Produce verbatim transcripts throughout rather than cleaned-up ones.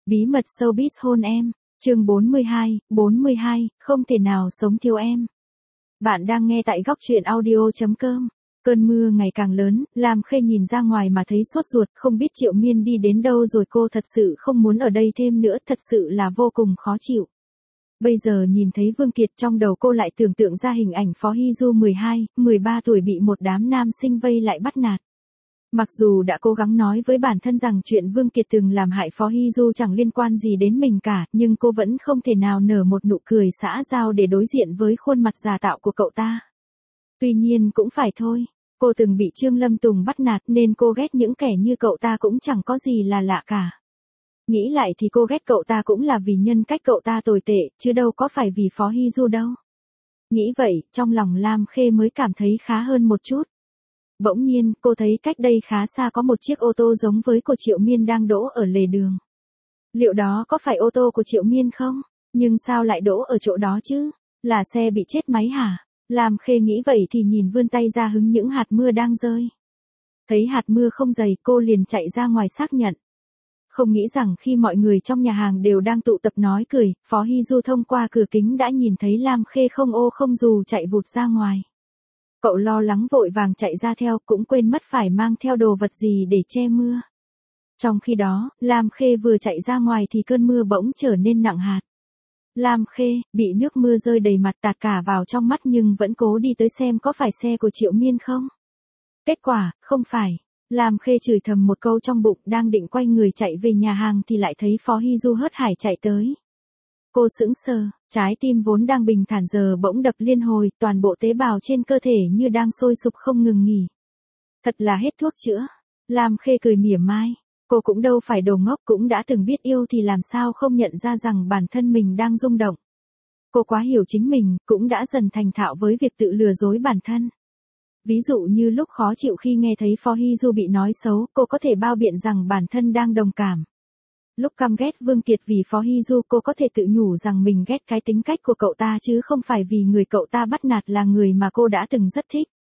Bí mật showbiz hôn em, chương bốn mươi hai, bốn mươi hai, không thể nào sống thiếu em. Bạn đang nghe tại góc truyện audio chấm com. Cơn mưa ngày càng lớn, Lam Khê nhìn ra ngoài mà thấy sốt ruột, không biết Triệu Miên đi đến đâu rồi, cô thật sự không muốn ở đây thêm nữa, thật sự là vô cùng khó chịu. Bây giờ nhìn thấy Vương Kiệt, trong đầu cô lại tưởng tượng ra hình ảnh Phó Hy Du mười hai, mười ba tuổi bị một đám nam sinh vây lại bắt nạt. Mặc dù đã cố gắng nói với bản thân rằng chuyện Vương Kiệt từng làm hại Phó Hy Du chẳng liên quan gì đến mình cả, nhưng cô vẫn không thể nào nở một nụ cười xã giao để đối diện với khuôn mặt giả tạo của cậu ta. Tuy nhiên cũng phải thôi, cô từng bị Trương Lâm Tùng bắt nạt nên cô ghét những kẻ như cậu ta cũng chẳng có gì là lạ cả. Nghĩ lại thì cô ghét cậu ta cũng là vì nhân cách cậu ta tồi tệ, chứ đâu có phải vì Phó Hy Du đâu. Nghĩ vậy, trong lòng Lam Khê mới cảm thấy khá hơn một chút. Bỗng nhiên, cô thấy cách đây khá xa có một chiếc ô tô giống với của Triệu Miên đang đỗ ở lề đường. Liệu đó có phải ô tô của Triệu Miên không? Nhưng sao lại đỗ ở chỗ đó chứ? Là xe bị chết máy hả? Lam Khê nghĩ vậy thì nhìn vươn tay ra hứng những hạt mưa đang rơi. Thấy hạt mưa không dày, cô liền chạy ra ngoài xác nhận. Không nghĩ rằng khi mọi người trong nhà hàng đều đang tụ tập nói cười, Phó Hy Du thông qua cửa kính đã nhìn thấy Lam Khê không ô không dù chạy vụt ra ngoài. Cậu lo lắng vội vàng chạy ra theo, cũng quên mất phải mang theo đồ vật gì để che mưa. Trong khi đó, Lam Khê vừa chạy ra ngoài thì cơn mưa bỗng trở nên nặng hạt. Lam Khê, bị nước mưa rơi đầy mặt tạt cả vào trong mắt nhưng vẫn cố đi tới xem có phải xe của Triệu Miên không. Kết quả, không phải. Lam Khê chửi thầm một câu trong bụng, đang định quay người chạy về nhà hàng thì lại thấy Phó Hy Du hớt hải chạy tới. Cô sững sờ, trái tim vốn đang bình thản giờ bỗng đập liên hồi, toàn bộ tế bào trên cơ thể như đang sôi sục không ngừng nghỉ. Thật là hết thuốc chữa. Lam Khê cười mỉa mai, cô cũng đâu phải đồ ngốc, cũng đã từng biết yêu thì làm sao không nhận ra rằng bản thân mình đang rung động. Cô quá hiểu chính mình, cũng đã dần thành thạo với việc tự lừa dối bản thân. Ví dụ như lúc khó chịu khi nghe thấy Phó Hy Du bị nói xấu, cô có thể bao biện rằng bản thân đang đồng cảm. Lúc căm ghét Vương Kiệt vì Phó Hy Du, cô có thể tự nhủ rằng mình ghét cái tính cách của cậu ta chứ không phải vì người cậu ta bắt nạt là người mà cô đã từng rất thích.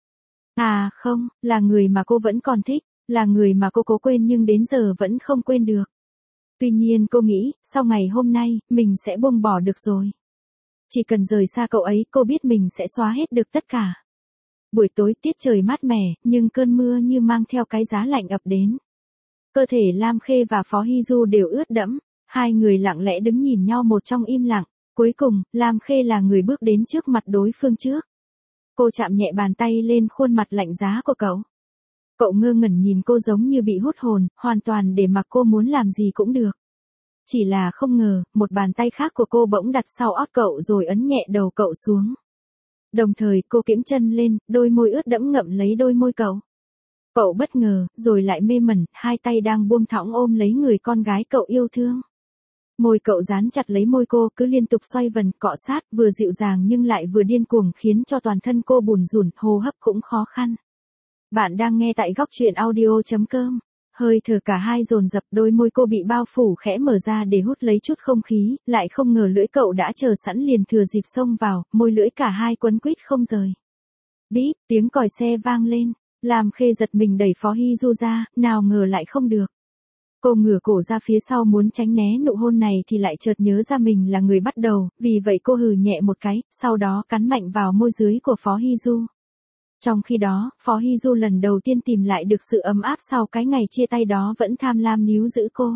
À không, là người mà cô vẫn còn thích, là người mà cô cố quên nhưng đến giờ vẫn không quên được. Tuy nhiên cô nghĩ, sau ngày hôm nay, mình sẽ buông bỏ được rồi. Chỉ cần rời xa cậu ấy, cô biết mình sẽ xóa hết được tất cả. Buổi tối tiết trời mát mẻ, nhưng cơn mưa như mang theo cái giá lạnh ập đến. Cơ thể Lam Khê và Phó Hy Du đều ướt đẫm, hai người lặng lẽ đứng nhìn nhau một trong im lặng, cuối cùng, Lam Khê là người bước đến trước mặt đối phương trước. Cô chạm nhẹ bàn tay lên khuôn mặt lạnh giá của cậu. Cậu ngơ ngẩn nhìn cô giống như bị hút hồn, hoàn toàn để mặc cô muốn làm gì cũng được. Chỉ là không ngờ, một bàn tay khác của cô bỗng đặt sau ót cậu rồi ấn nhẹ đầu cậu xuống. Đồng thời cô kiễng chân lên, đôi môi ướt đẫm ngậm lấy đôi môi cậu. Cậu bất ngờ, rồi lại mê mẩn, hai tay đang buông thõng ôm lấy người con gái cậu yêu thương. Môi cậu dán chặt lấy môi cô, cứ liên tục xoay vần, cọ sát, vừa dịu dàng nhưng lại vừa điên cuồng khiến cho toàn thân cô bùn rùn, hô hấp cũng khó khăn. Bạn đang nghe tại góc truyện audio chấm com. Hơi thở cả hai dồn dập, đôi môi cô bị bao phủ khẽ mở ra để hút lấy chút không khí, lại không ngờ lưỡi cậu đã chờ sẵn liền thừa dịp xông vào, môi lưỡi cả hai quấn quýt không rời. Bíp, tiếng còi xe vang lên. Lam Khê giật mình đẩy Phó Hy Du ra, nào ngờ lại không được. Cô ngửa cổ ra phía sau muốn tránh né nụ hôn này thì lại chợt nhớ ra mình là người bắt đầu, vì vậy cô hừ nhẹ một cái, sau đó cắn mạnh vào môi dưới của Phó Hy Du. Trong khi đó, Phó Hy Du lần đầu tiên tìm lại được sự ấm áp sau cái ngày chia tay đó vẫn tham lam níu giữ cô.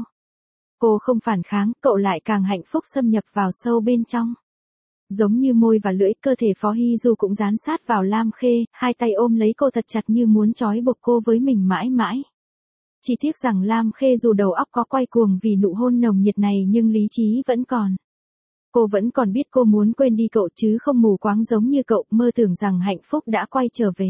Cô không phản kháng, cậu lại càng hạnh phúc xâm nhập vào sâu bên trong. Giống như môi và lưỡi, cơ thể Phó Hy Du cũng dán sát vào Lam Khê, hai tay ôm lấy cô thật chặt như muốn trói buộc cô với mình mãi mãi. Chỉ tiếc rằng Lam Khê dù đầu óc có quay cuồng vì nụ hôn nồng nhiệt này nhưng lý trí vẫn còn. Cô vẫn còn biết cô muốn quên đi cậu chứ không mù quáng giống như cậu, mơ tưởng rằng hạnh phúc đã quay trở về.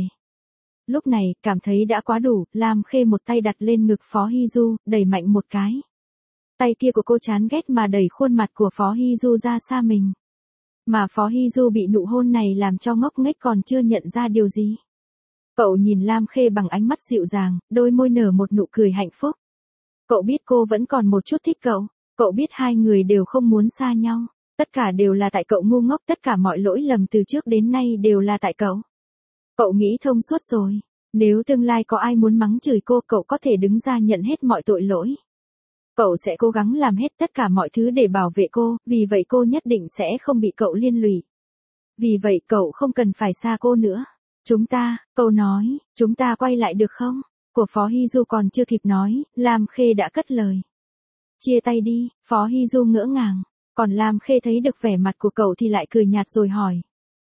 Lúc này, cảm thấy đã quá đủ, Lam Khê một tay đặt lên ngực Phó Hy Du, đẩy mạnh một cái. Tay kia của cô chán ghét mà đẩy khuôn mặt của Phó Hy Du ra xa mình. Mà Phó Hy Du bị nụ hôn này làm cho ngốc nghếch còn chưa nhận ra điều gì. Cậu nhìn Lam Khê bằng ánh mắt dịu dàng, đôi môi nở một nụ cười hạnh phúc. Cậu biết cô vẫn còn một chút thích cậu, cậu biết hai người đều không muốn xa nhau, tất cả đều là tại cậu ngu ngốc, tất cả mọi lỗi lầm từ trước đến nay đều là tại cậu. Cậu nghĩ thông suốt rồi, nếu tương lai có ai muốn mắng chửi cô, cậu có thể đứng ra nhận hết mọi tội lỗi. Cậu sẽ cố gắng làm hết tất cả mọi thứ để bảo vệ cô, vì vậy cô nhất định sẽ không bị cậu liên lụy. Vì vậy cậu không cần phải xa cô nữa. Chúng ta, cậu nói, chúng ta quay lại được không? Của Phó Hy Du còn chưa kịp nói, Lam Khê đã cất lời. Chia tay đi, Phó Hy Du ngỡ ngàng. Còn Lam Khê thấy được vẻ mặt của cậu thì lại cười nhạt rồi hỏi.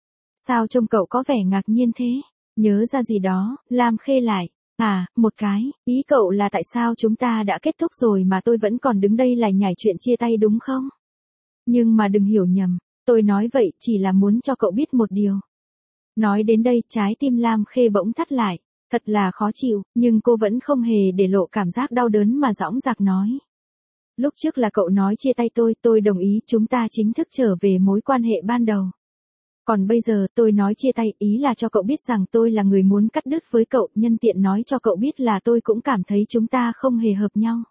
Sao trông cậu có vẻ ngạc nhiên thế? Nhớ ra gì đó, Lam Khê lại. À, một cái, ý cậu là tại sao chúng ta đã kết thúc rồi mà tôi vẫn còn đứng đây lải nhải chuyện chia tay đúng không? Nhưng mà đừng hiểu nhầm, tôi nói vậy chỉ là muốn cho cậu biết một điều. Nói đến đây trái tim Lam Khê bỗng thắt lại, thật là khó chịu, nhưng cô vẫn không hề để lộ cảm giác đau đớn mà dõng dạc nói. Lúc trước là cậu nói chia tay tôi, tôi đồng ý chúng ta chính thức trở về mối quan hệ ban đầu. Còn bây giờ tôi nói chia tay ý là cho cậu biết rằng tôi là người muốn cắt đứt với cậu, nhân tiện nói cho cậu biết là tôi cũng cảm thấy chúng ta không hề hợp nhau.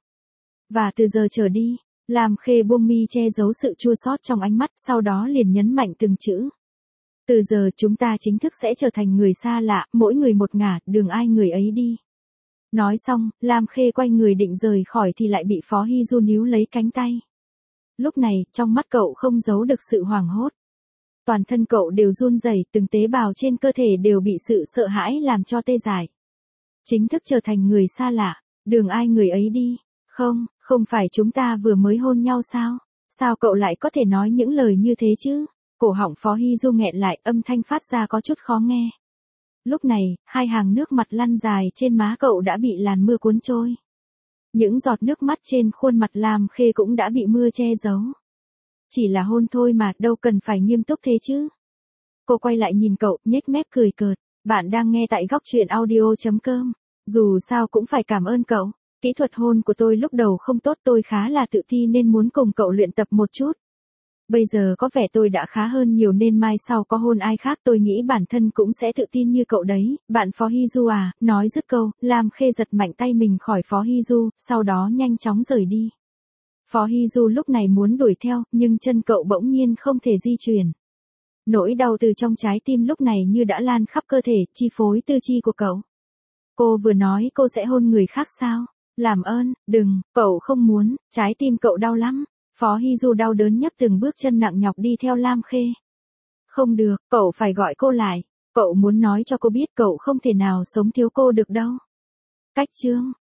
Và từ giờ trở đi, Lam Khê buông mi che giấu sự chua xót trong ánh mắt, sau đó liền nhấn mạnh từng chữ. Từ giờ chúng ta chính thức sẽ trở thành người xa lạ, mỗi người một ngả, đường ai người ấy đi. Nói xong, Lam Khê quay người định rời khỏi thì lại bị Phó Hy Du níu lấy cánh tay. Lúc này, trong mắt cậu không giấu được sự hoảng hốt. Toàn thân cậu đều run rẩy, từng tế bào trên cơ thể đều bị sự sợ hãi làm cho tê dại. Chính thức trở thành người xa lạ, đường ai người ấy đi. Không, không phải chúng ta vừa mới hôn nhau sao? Sao cậu lại có thể nói những lời như thế chứ? Cổ họng Phó Hy Du nghẹn lại, âm thanh phát ra có chút khó nghe. Lúc này, hai hàng nước mặt lăn dài trên má cậu đã bị làn mưa cuốn trôi. Những giọt nước mắt trên khuôn mặt Lam Khê cũng đã bị mưa che giấu. Chỉ là hôn thôi mà, đâu cần phải nghiêm túc thế chứ. Cô quay lại nhìn cậu, nhếch mép cười cợt. Bạn đang nghe tại góc truyện audio chấm com. Dù sao cũng phải cảm ơn cậu. Kỹ thuật hôn của tôi lúc đầu không tốt, tôi khá là tự ti nên muốn cùng cậu luyện tập một chút. Bây giờ có vẻ tôi đã khá hơn nhiều nên mai sau có hôn ai khác tôi nghĩ bản thân cũng sẽ tự tin như cậu đấy, bạn Phó Hy Du à. Nói dứt câu, Lam Khê giật mạnh tay mình khỏi Phó Hy Du, sau đó nhanh chóng rời đi. Phó Hy Du lúc này muốn đuổi theo, nhưng chân cậu bỗng nhiên không thể di chuyển. Nỗi đau từ trong trái tim lúc này như đã lan khắp cơ thể, chi phối tư chi của cậu. Cô vừa nói cô sẽ hôn người khác sao? Làm ơn, đừng, cậu không muốn, trái tim cậu đau lắm. Phó Hy Du đau đớn nhấc từng bước chân nặng nhọc đi theo Lam Khê. Không được, cậu phải gọi cô lại. Cậu muốn nói cho cô biết cậu không thể nào sống thiếu cô được đâu. Cách chương